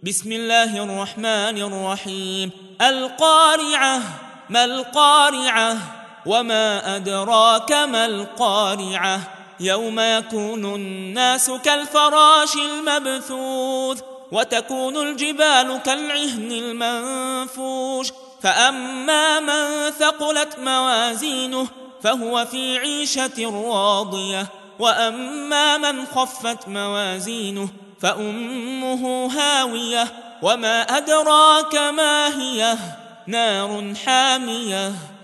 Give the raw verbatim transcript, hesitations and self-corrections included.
بسم الله الرحمن الرحيم. القارعة. ما القارعة؟ وما أدراك ما القارعة؟ يوم يكون الناس كالفراش المبثوث وتكون الجبال كالعهن المنفوش فأما من ثقلت موازينه فهو في عيشة راضية وأما من خفت موازينه فأمه هاوية وما أدراك ما هي نار حامية